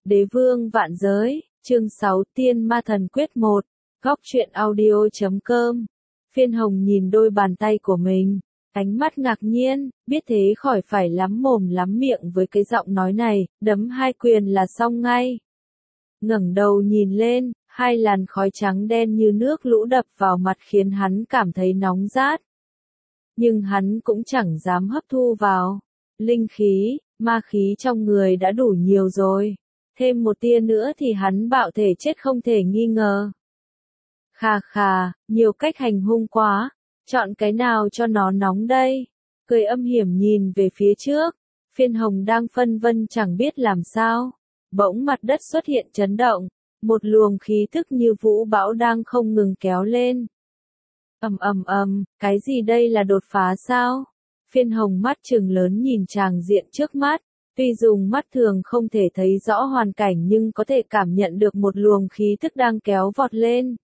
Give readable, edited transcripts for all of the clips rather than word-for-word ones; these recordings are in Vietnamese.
Đế vương vạn giới, chương 6 Tiên Ma Thần Quyết 1, Góc truyện audio.com. Phiên Hồng nhìn đôi bàn tay của mình, ánh mắt ngạc nhiên, biết thế khỏi phải lắm mồm lắm miệng với cái giọng nói này, đấm 2 quyền là xong ngay. Ngẩng đầu nhìn lên, 2 làn khói trắng đen như nước lũ đập vào mặt khiến hắn cảm thấy nóng rát. Nhưng hắn cũng chẳng dám hấp thu vào. Linh khí, ma khí trong người đã đủ nhiều rồi. Thêm một tia nữa thì hắn bạo thể chết không thể nghi ngờ. Khà khà, nhiều cách hành hung quá. Chọn cái nào cho nó nóng đây? Cười âm hiểm nhìn về phía trước. Phiên Hồng đang phân vân chẳng biết làm sao. Bỗng mặt đất xuất hiện chấn động. Một luồng khí tức như vũ bão đang không ngừng kéo lên. Cái gì đây là đột phá sao? Phiên Hồng mắt trừng lớn nhìn tràng diện trước mắt. Tuy dùng mắt thường không thể thấy rõ hoàn cảnh nhưng có thể cảm nhận được một luồng khí tức đang kéo vọt lên.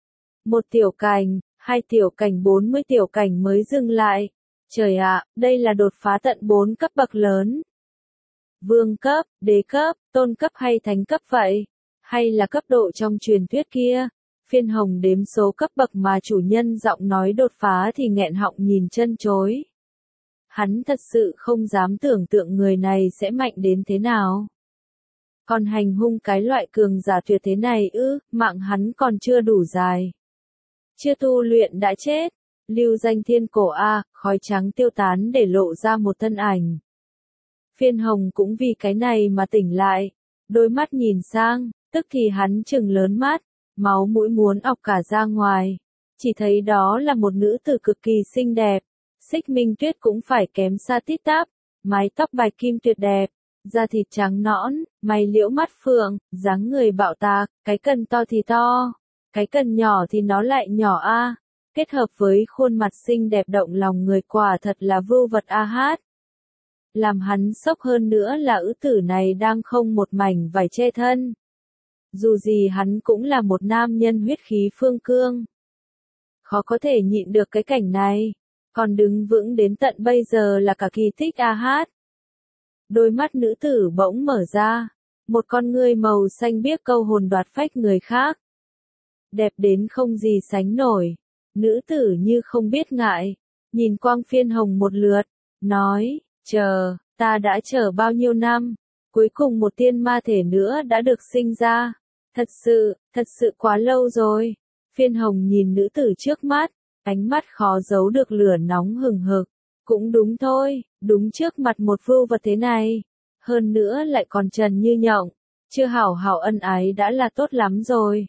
1 tiểu cảnh, 2 tiểu cảnh, 40 tiểu cảnh mới dừng lại. Trời ạ, đây là đột phá tận 4 cấp bậc lớn. Vương cấp, đế cấp, tôn cấp hay thánh cấp vậy? Hay là cấp độ trong truyền thuyết kia? Phiên Hồng đếm số cấp bậc mà chủ nhân giọng nói đột phá thì nghẹn họng nhìn chân chối. Hắn thật sự không dám tưởng tượng người này sẽ mạnh đến thế nào. Còn hành hung cái loại cường giả tuyệt thế này ư, mạng hắn còn chưa đủ dài. Chưa tu luyện đã chết. Lưu danh thiên cổ a, khói trắng tiêu tán để lộ ra một thân ảnh. Phiên Hồng cũng vì cái này mà tỉnh lại. Đôi mắt nhìn sang, tức thì hắn trừng lớn mắt, máu mũi muốn ọc cả ra ngoài. Chỉ thấy đó là một nữ tử cực kỳ xinh đẹp. Xích Minh Tuyết cũng phải kém xa tít tắp, mái tóc bạch kim tuyệt đẹp, da thịt trắng nõn, mày liễu mắt phượng, dáng người bạo tạc, cái cần to thì to, cái cần nhỏ thì nó lại nhỏ a. Kết hợp với khuôn mặt xinh đẹp động lòng người quả thật là vưu vật a hát. Làm hắn sốc hơn nữa là ứ tử này đang không một mảnh vải che thân. Dù gì hắn cũng là một nam nhân huyết khí phương cương. Khó có thể nhịn được cái cảnh này. Còn đứng vững đến tận bây giờ là cả kỳ tích a hát. Đôi mắt nữ tử bỗng mở ra. Một con ngươi màu xanh biếc câu hồn đoạt phách người khác. Đẹp đến không gì sánh nổi. Nữ tử như không biết ngại. Nhìn quang Phiên Hồng một lượt. Nói, ta đã chờ bao nhiêu năm. Cuối cùng một tiên ma thể nữa đã được sinh ra. Thật sự quá lâu rồi. Phiên Hồng nhìn nữ tử trước mắt. Ánh mắt khó giấu được lửa nóng hừng hực. Cũng đúng thôi, đúng trước mặt một vưu vật thế này. Hơn nữa lại còn trần như nhộng. Chưa hảo hảo ân ái đã là tốt lắm rồi.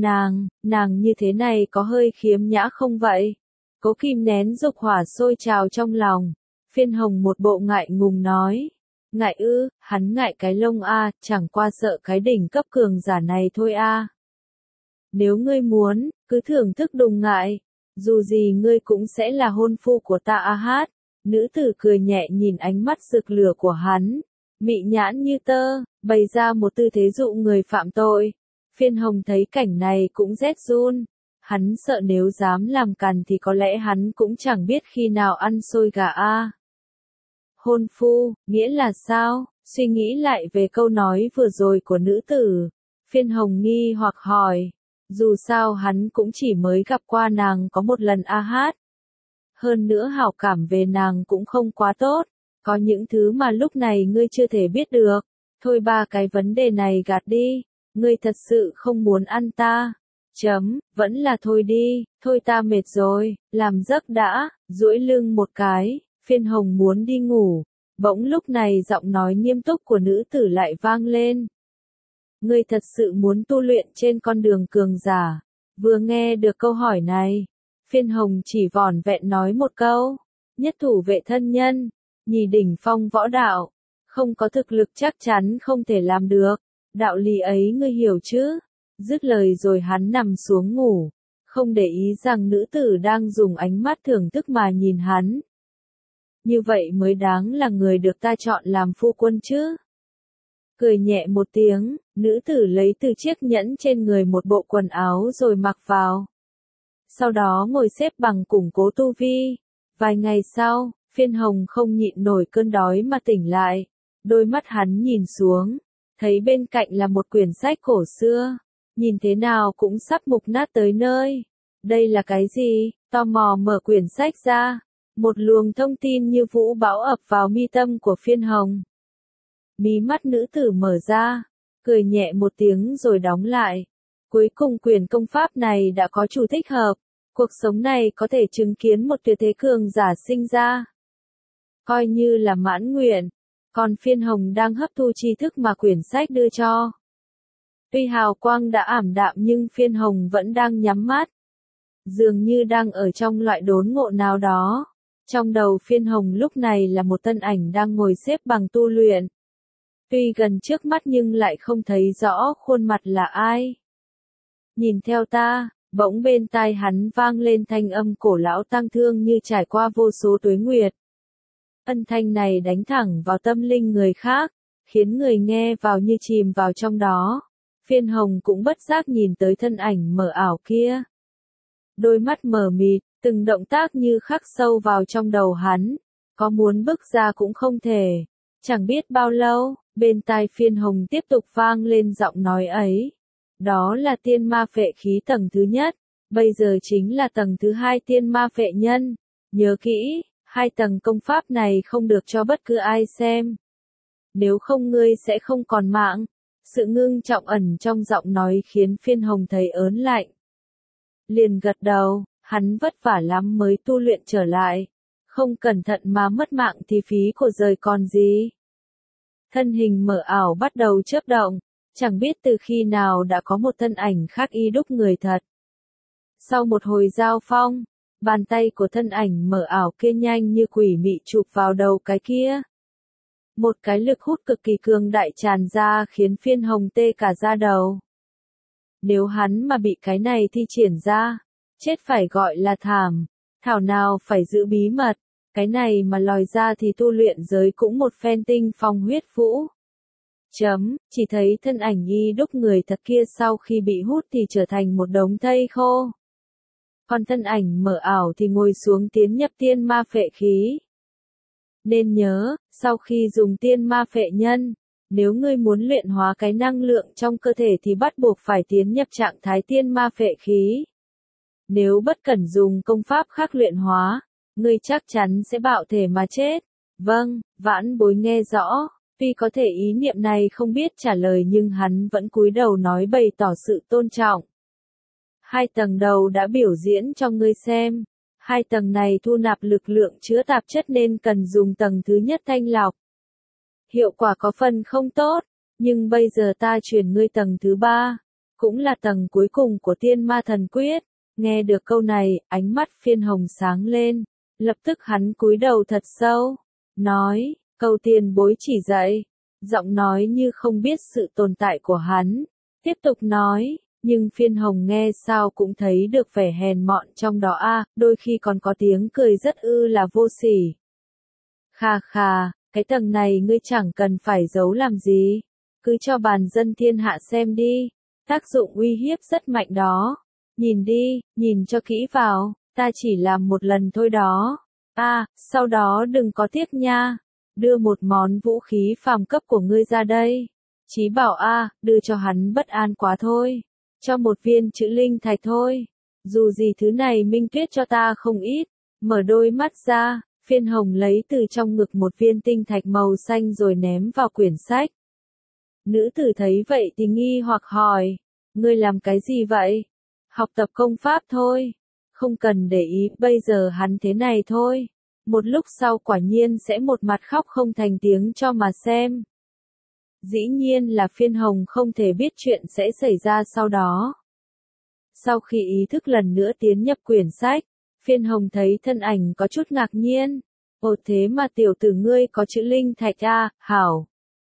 Nàng như thế này có hơi khiếm nhã không vậy? Cố Kim nén dục hỏa sôi trào trong lòng. Phiên Hồng một bộ ngại ngùng nói. Ngại ư, hắn ngại cái lông a, chẳng qua sợ cái đỉnh cấp cường giả này thôi a. Nếu ngươi muốn, cứ thưởng thức đừng ngại. Dù gì ngươi cũng sẽ là hôn phu của ta a hát. Nữ tử cười nhẹ nhìn ánh mắt rực lửa của hắn. Mị nhãn như tơ, bày ra một tư thế dụ người phạm tội. Phiên Hồng thấy cảnh này cũng rét run. Hắn sợ nếu dám làm càn thì có lẽ hắn cũng chẳng biết khi nào ăn xôi gà a. Hôn phu, nghĩa là sao? Suy nghĩ lại về câu nói vừa rồi của nữ tử. Phiên Hồng nghi hoặc hỏi. Dù sao hắn cũng chỉ mới gặp qua nàng có một lần a hát. Hơn nữa hảo cảm về nàng cũng không quá tốt. Có những thứ mà lúc này ngươi chưa thể biết được. Thôi ba cái vấn đề này gạt đi. Ngươi thật sự không muốn ăn ta. Vẫn là thôi đi. Thôi ta mệt rồi. Làm giấc đã. Duỗi lưng một cái. Phiên Hồng muốn đi ngủ. Bỗng lúc này giọng nói nghiêm túc của nữ tử lại vang lên. Ngươi thật sự muốn tu luyện trên con đường cường giả. Vừa nghe được câu hỏi này, Phiên Hồng chỉ vỏn vẹn nói một câu. Nhất thủ vệ thân nhân, nhì đỉnh phong võ đạo. Không có thực lực chắc chắn không thể làm được. Đạo lý ấy ngươi hiểu chứ? Dứt lời rồi hắn nằm xuống ngủ. Không để ý rằng nữ tử đang dùng ánh mắt thưởng thức mà nhìn hắn. Như vậy mới đáng là người được ta chọn làm phu quân chứ? Cười nhẹ một tiếng, nữ tử lấy từ chiếc nhẫn trên người một bộ quần áo rồi mặc vào. Sau đó ngồi xếp bằng củng cố tu vi. Vài ngày sau, Phiên Hồng không nhịn nổi cơn đói mà tỉnh lại. Đôi mắt hắn nhìn xuống. thấy bên cạnh là một quyển sách cổ xưa, nhìn thế nào cũng sắp mục nát tới nơi. Đây là cái gì? Tò mò mở quyển sách ra, một luồng thông tin như vũ bão ập vào mi tâm của Phiên Hồng. Mí mắt nữ tử mở ra, cười nhẹ một tiếng rồi đóng lại. Cuối cùng quyển công pháp này đã có chủ thích hợp, cuộc sống này có thể chứng kiến một tuyệt thế cường giả sinh ra. Coi như là mãn nguyện, còn Phiên Hồng đang hấp thu tri thức mà quyển sách đưa cho. Tuy hào quang đã ảm đạm nhưng Phiên Hồng vẫn đang nhắm mắt. Dường như đang ở trong loại đốn ngộ nào đó. Trong đầu Phiên Hồng lúc này là một thân ảnh đang ngồi xếp bằng tu luyện. Tuy gần trước mắt nhưng lại không thấy rõ khuôn mặt là ai. Nhìn theo ta, bỗng bên tai hắn vang lên thanh âm cổ lão tang thương như trải qua vô số tuế nguyệt. Âm thanh này đánh thẳng vào tâm linh người khác, khiến người nghe vào như chìm vào trong đó. Phiên Hồng cũng bất giác nhìn tới thân ảnh mờ ảo kia. Đôi mắt mờ mịt, từng động tác như khắc sâu vào trong đầu hắn, có muốn bước ra cũng không thể. Chẳng biết bao lâu, bên tai Phiên Hồng tiếp tục vang lên giọng nói ấy. Đó là tiên ma phệ khí tầng thứ nhất, bây giờ chính là tầng thứ hai tiên ma phệ nhân. Nhớ kỹ, hai tầng công pháp này không được cho bất cứ ai xem. Nếu không ngươi sẽ không còn mạng. Sự ngưng trọng ẩn trong giọng nói khiến Phiên Hồng thấy ớn lạnh. Liền gật đầu, hắn vất vả lắm mới tu luyện trở lại. Không cẩn thận mà mất mạng thì phí của đời còn gì. Thân hình mờ ảo bắt đầu chớp động, chẳng biết từ khi nào đã có một thân ảnh khác y đúc người thật. Sau một hồi giao phong, bàn tay của thân ảnh mờ ảo kia nhanh như quỷ mị chụp vào đầu cái kia. Một cái lực hút cực kỳ cường đại tràn ra khiến Phiên Hồng tê cả da đầu. Nếu hắn mà bị cái này thi triển ra, chết phải gọi là thảm, thảo nào phải giữ bí mật, cái này mà lòi ra thì tu luyện giới cũng một phen tinh phong huyết vũ. Chỉ thấy thân ảnh y đúc người thật kia sau khi bị hút thì trở thành một đống thây khô. Còn thân ảnh mờ ảo thì ngồi xuống tiến nhập tiên ma phệ khí. Nên nhớ, sau khi dùng tiên ma phệ nhân, nếu ngươi muốn luyện hóa cái năng lượng trong cơ thể thì bắt buộc phải tiến nhập trạng thái tiên ma phệ khí. Nếu bất cẩn dùng công pháp khác luyện hóa, ngươi chắc chắn sẽ bạo thể mà chết. Vâng, vãn bối nghe rõ. Tuy có thể ý niệm này không biết trả lời nhưng hắn vẫn cúi đầu nói bày tỏ sự tôn trọng. Hai tầng đầu đã biểu diễn cho ngươi xem. Hai tầng này thu nạp lực lượng chứa tạp chất nên cần dùng tầng thứ nhất thanh lọc. Hiệu quả có phần không tốt, nhưng bây giờ ta chuyển ngươi tầng thứ ba, cũng là tầng cuối cùng của tiên ma thần quyết. Nghe được câu này, ánh mắt Phiên Hồng sáng lên, lập tức hắn cúi đầu thật sâu, nói, cầu tiền bối chỉ dạy, giọng nói như không biết sự tồn tại của hắn, tiếp tục nói, nhưng Phiên Hồng nghe sao cũng thấy được vẻ hèn mọn trong đó đôi khi còn có tiếng cười rất là vô sỉ. Khà khà, cái tầng này ngươi chẳng cần phải giấu làm gì, cứ cho bàn dân thiên hạ xem đi, tác dụng uy hiếp rất mạnh đó, nhìn đi, nhìn cho kỹ vào, ta chỉ làm một lần thôi đó, sau đó đừng có tiếc nha. Đưa một món vũ khí phàm cấp của ngươi ra đây. Chí bảo đưa cho hắn bất an quá thôi. Cho một viên chữ linh thạch thôi. Dù gì thứ này Minh Tuyết cho ta không ít. Mở đôi mắt ra, Phiên Hồng lấy từ trong ngực một viên tinh thạch màu xanh rồi ném vào quyển sách. Nữ tử thấy vậy thì nghi hoặc hỏi. Ngươi làm cái gì vậy? Học tập công pháp thôi. Không cần để ý, bây giờ hắn thế này thôi. Một lúc sau quả nhiên sẽ một mặt khóc không thành tiếng cho mà xem. Dĩ nhiên là Phiên Hồng không thể biết chuyện sẽ xảy ra sau đó. Sau khi ý thức lần nữa tiến nhập quyển sách, Phiên Hồng thấy thân ảnh có chút ngạc nhiên. Ồ thế mà tiểu tử ngươi có chữ linh thạch hảo.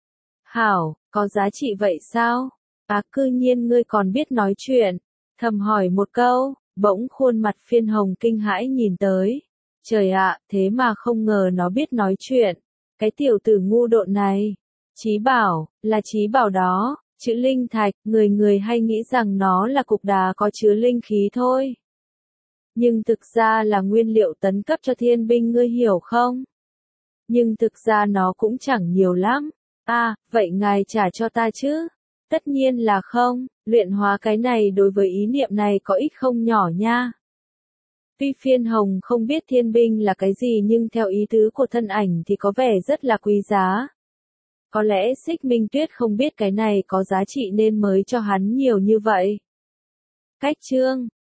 Hảo, có giá trị vậy sao? Cư nhiên ngươi còn biết nói chuyện. Thầm hỏi một câu, bỗng khuôn mặt Phiên Hồng kinh hãi nhìn tới. Trời ạ, thế mà không ngờ nó biết nói chuyện. Cái tiểu tử ngu độn này. Chí bảo, là chí bảo đó, chữ linh thạch, người hay nghĩ rằng nó là cục đá có chứa linh khí thôi. Nhưng thực ra là nguyên liệu tấn cấp cho thiên binh ngươi hiểu không? Nhưng thực ra nó cũng chẳng nhiều lắm. Vậy ngài trả cho ta chứ? Tất nhiên là không, luyện hóa cái này đối với ý niệm này có ích không nhỏ nha. Tuy Phiên Hồng không biết thiên binh là cái gì nhưng theo ý tứ của thân ảnh thì có vẻ rất là quý giá. Có lẽ Xích Minh Tuyết không biết cái này có giá trị nên mới cho hắn nhiều như vậy. Cách chương